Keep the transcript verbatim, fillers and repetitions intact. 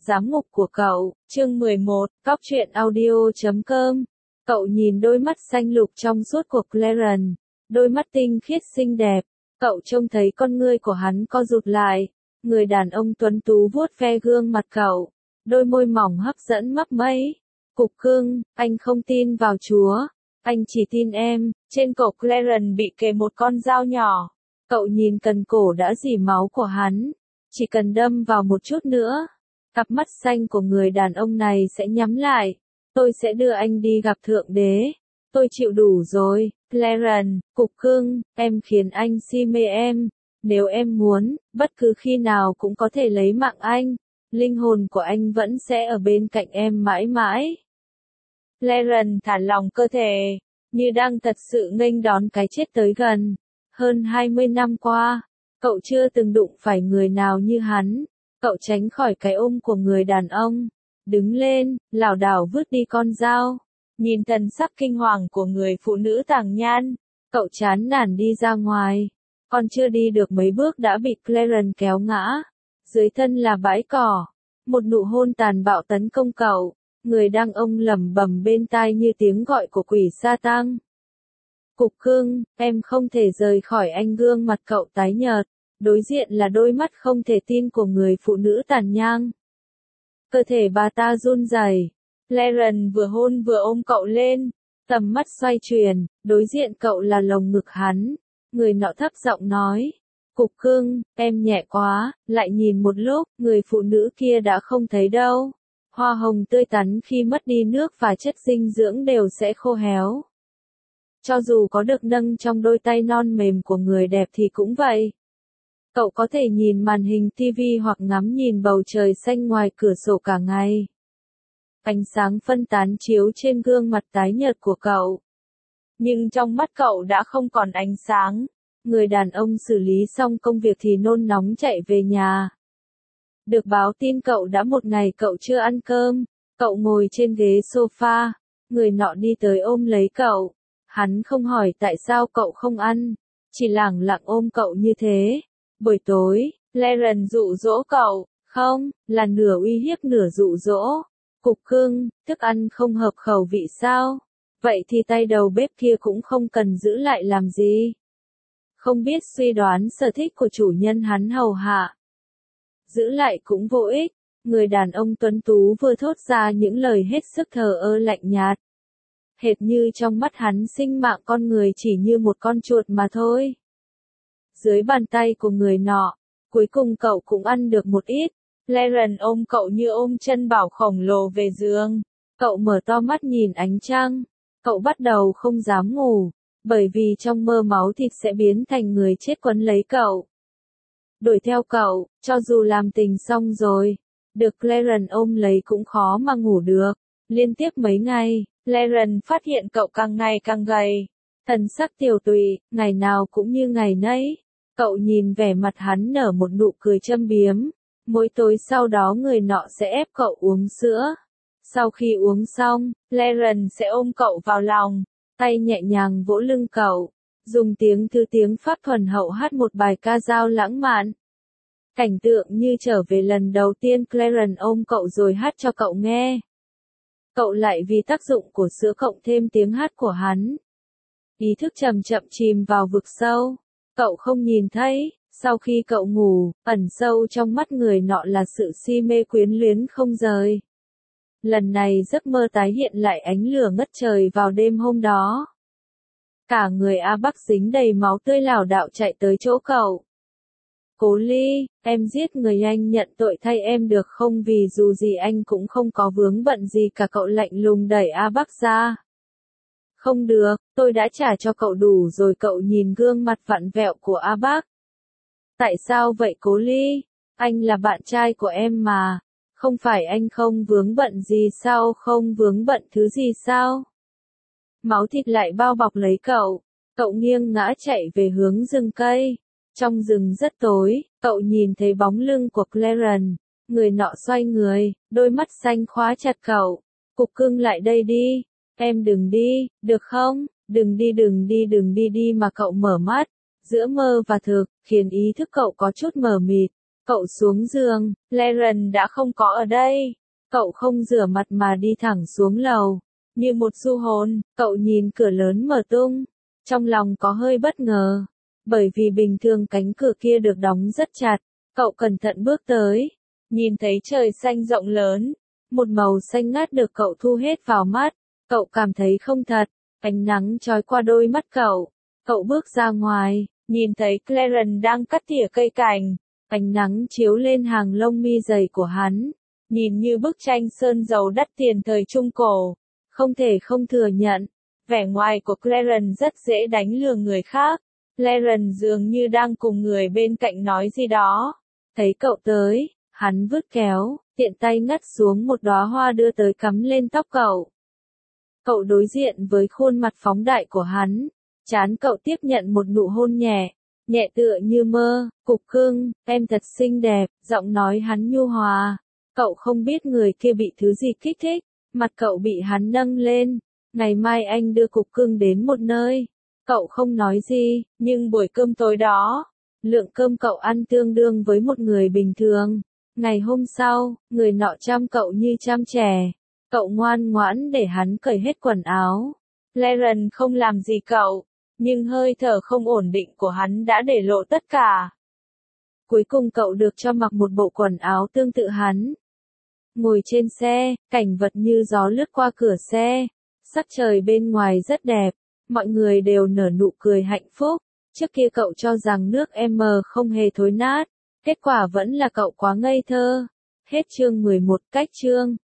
Giám ngục của cậu, chương mười một, cóc truyện audio chấm com. Cậu nhìn đôi mắt xanh lục trong suốt của Clarence, đôi mắt tinh khiết xinh đẹp. Cậu trông thấy con ngươi của hắn co rụt lại. Người đàn ông tuấn tú vuốt ve gương mặt cậu, đôi môi mỏng hấp dẫn mấp máy. Cục cưng, anh không tin vào Chúa, anh chỉ tin em. Trên cổ Clarence bị kề một con dao nhỏ. Cậu nhìn cần cổ đã rỉ máu của hắn. Chỉ cần đâm vào một chút nữa, cặp mắt xanh của người đàn ông này sẽ nhắm lại. Tôi sẽ đưa anh đi gặp Thượng Đế. Tôi chịu đủ rồi, Clarence, cục cưng, em khiến anh si mê em. Nếu em muốn, bất cứ khi nào cũng có thể lấy mạng anh. Linh hồn của anh vẫn sẽ ở bên cạnh em mãi mãi. Clarence thả lỏng cơ thể, như đang thật sự nghênh đón cái chết tới gần. Hơn hai mươi năm qua, cậu chưa từng đụng phải người nào như hắn. Cậu tránh khỏi cái ôm của người đàn ông, đứng lên, lảo đảo vứt đi con dao. Nhìn thần sắc kinh hoàng của người phụ nữ tàng nhan, cậu chán nản đi ra ngoài. Còn chưa đi được mấy bước đã bị Clarence kéo ngã. Dưới thân là bãi cỏ. Một nụ hôn tàn bạo tấn công cậu. Người đang ông lẩm bẩm bên tai như tiếng gọi của quỷ Satan. Cục cưng, em không thể rời khỏi anh. Gương mặt cậu tái nhợt. Đối diện là đôi mắt không thể tin của người phụ nữ tàn nhang. Cơ thể bà ta run rẩy. Clarence vừa hôn vừa ôm cậu lên. Tầm mắt xoay chuyển, đối diện cậu là lồng ngực hắn. Người nọ thấp giọng nói. Cục cưng, em nhẹ quá. Lại nhìn một lúc, người phụ nữ kia đã không thấy đâu. Hoa hồng tươi tắn khi mất đi nước và chất dinh dưỡng đều sẽ khô héo. Cho dù có được nâng trong đôi tay non mềm của người đẹp thì cũng vậy. Cậu có thể nhìn màn hình ti vi hoặc ngắm nhìn bầu trời xanh ngoài cửa sổ cả ngày. Ánh sáng phân tán chiếu trên gương mặt tái nhợt của cậu. Nhưng trong mắt cậu đã không còn ánh sáng. Người đàn ông xử lý xong công việc thì nôn nóng chạy về nhà. Được báo tin cậu đã một ngày cậu chưa ăn cơm. Cậu ngồi trên ghế sofa. Người nọ đi tới ôm lấy cậu. Hắn không hỏi tại sao cậu không ăn. Chỉ lẳng lặng ôm cậu như thế. Buổi tối, Clarence dụ dỗ cậu. Không, là nửa uy hiếp nửa dụ dỗ. Cục cưng, thức ăn không hợp khẩu vị sao? Vậy thì tay đầu bếp kia cũng không cần giữ lại làm gì. Không biết suy đoán sở thích của chủ nhân hắn hầu hạ. Giữ lại cũng vô ích. Người đàn ông tuấn tú vừa thốt ra những lời hết sức thờ ơ lạnh nhạt. Hệt như trong mắt hắn sinh mạng con người chỉ như một con chuột mà thôi. Dưới bàn tay của người nọ, cuối cùng cậu cũng ăn được một ít. Clarence ôm cậu như ôm chân bảo khổng lồ về giường. Cậu mở to mắt nhìn ánh trăng. Cậu bắt đầu không dám ngủ, bởi vì trong mơ máu thịt sẽ biến thành người chết quấn lấy cậu. Đuổi theo cậu, cho dù làm tình xong rồi, được Clarence ôm lấy cũng khó mà ngủ được. Liên tiếp mấy ngày, Clarence phát hiện cậu càng ngày càng gầy. Thần sắc tiều tụy, ngày nào cũng như ngày nấy. Cậu nhìn vẻ mặt hắn nở một nụ cười châm biếm. Mỗi tối sau đó người nọ sẽ ép cậu uống sữa. Sau khi uống xong, Clarence sẽ ôm cậu vào lòng, tay nhẹ nhàng vỗ lưng cậu, dùng tiếng thư tiếng Pháp thuần hậu hát một bài ca dao lãng mạn. Cảnh tượng như trở về lần đầu tiên Clarence ôm cậu rồi hát cho cậu nghe. Cậu lại vì tác dụng của sữa cộng thêm tiếng hát của hắn. Ý thức chậm chậm chìm vào vực sâu. Cậu không nhìn thấy. Sau khi cậu ngủ, ẩn sâu trong mắt người nọ là sự si mê quyến luyến không rời. Lần này giấc mơ tái hiện lại ánh lửa ngất trời vào đêm hôm đó. Cả người A Bắc dính đầy máu tươi lảo đảo chạy tới chỗ cậu. Cố Ly, em giết người anh nhận tội thay em được không, vì dù gì anh cũng không có vướng bận gì cả. Cậu lạnh lùng đẩy A Bắc ra. Không được, tôi đã trả cho cậu đủ rồi. Cậu nhìn gương mặt vặn vẹo của A Bắc. Tại sao vậy Cố Ly? Anh là bạn trai của em mà. Không phải anh không vướng bận gì sao? Không vướng bận thứ gì sao? Máu thịt lại bao bọc lấy cậu. Cậu nghiêng ngã chạy về hướng rừng cây. Trong rừng rất tối, cậu nhìn thấy bóng lưng của Clarence. Người nọ xoay người, đôi mắt xanh khóa chặt cậu. Cục cưng lại đây đi. Em đừng đi, được không? Đừng đi đừng đi đừng đi đi mà cậu mở mắt. Giữa mơ và thực, khiến ý thức cậu có chút mờ mịt. Cậu xuống giường, Laren đã không có ở đây. Cậu không rửa mặt mà đi thẳng xuống lầu. Như một du hồn, cậu nhìn cửa lớn mở tung. Trong lòng có hơi bất ngờ. Bởi vì bình thường cánh cửa kia được đóng rất chặt. Cậu cẩn thận bước tới. Nhìn thấy trời xanh rộng lớn. Một màu xanh ngát được cậu thu hết vào mắt. Cậu cảm thấy không thật. Ánh nắng chói qua đôi mắt cậu. Cậu bước ra ngoài, nhìn thấy Clarence đang cắt tỉa cây cảnh. Ánh nắng chiếu lên hàng lông mi dày của hắn. Nhìn như bức tranh sơn dầu đắt tiền thời Trung Cổ. Không thể không thừa nhận. Vẻ ngoài của Clarence rất dễ đánh lừa người khác. Clarence dường như đang cùng người bên cạnh nói gì đó. Thấy cậu tới, hắn vứt kéo, tiện tay ngắt xuống một đóa hoa đưa tới cắm lên tóc cậu. Cậu đối diện với khuôn mặt phóng đại của hắn. Trán cậu tiếp nhận một nụ hôn nhẹ, nhẹ tựa như mơ. Cục cưng, em thật xinh đẹp, giọng nói hắn nhu hòa. Cậu không biết người kia bị thứ gì kích thích, mặt cậu bị hắn nâng lên. Ngày mai anh đưa cục cưng đến một nơi. Cậu không nói gì, nhưng buổi cơm tối đó, lượng cơm cậu ăn tương đương với một người bình thường. Ngày hôm sau, người nọ chăm cậu như chăm trẻ. Cậu ngoan ngoãn để hắn cởi hết quần áo. Laren không làm gì cậu, nhưng hơi thở không ổn định của hắn đã để lộ tất cả. Cuối cùng cậu được cho mặc một bộ quần áo tương tự hắn. Ngồi trên xe, cảnh vật như gió lướt qua cửa xe. Sắc trời bên ngoài rất đẹp, mọi người đều nở nụ cười hạnh phúc. Trước kia cậu cho rằng nước M không hề thối nát, kết quả vẫn là cậu quá ngây thơ. Hết chương mười một, cách chương.